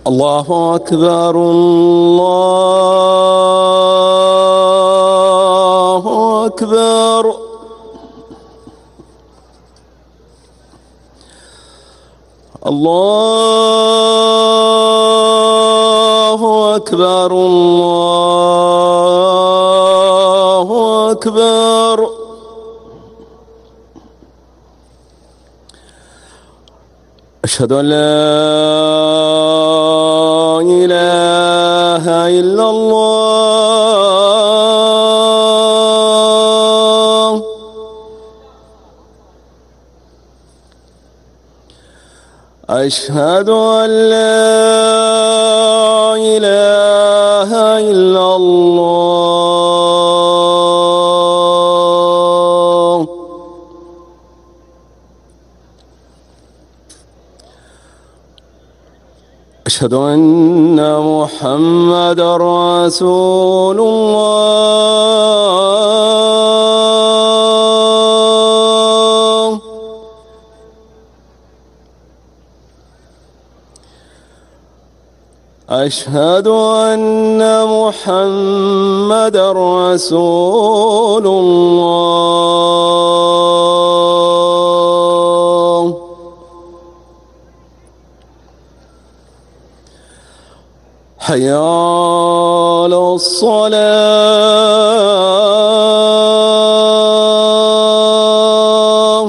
الله أكبر الله أكبر الله أكبر الله أكبر أشهد أن لا إله إلا الله أشهد أن لا إله إلا الله أشهد أن محمدًا رسول الله أشهد أن محمدًا رسول الله حي على الصلاة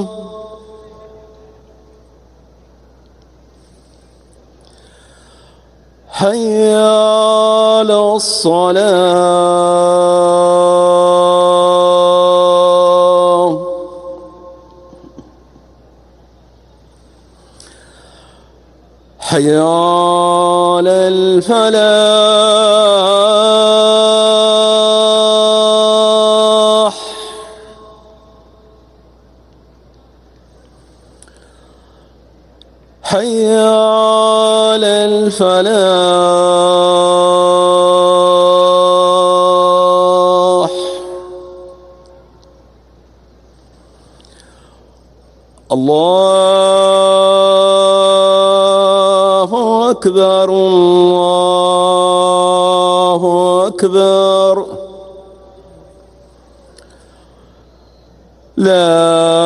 حي على الصلاة حي على الفلاح حي على الفلاح الله أكبر الله أكبر لا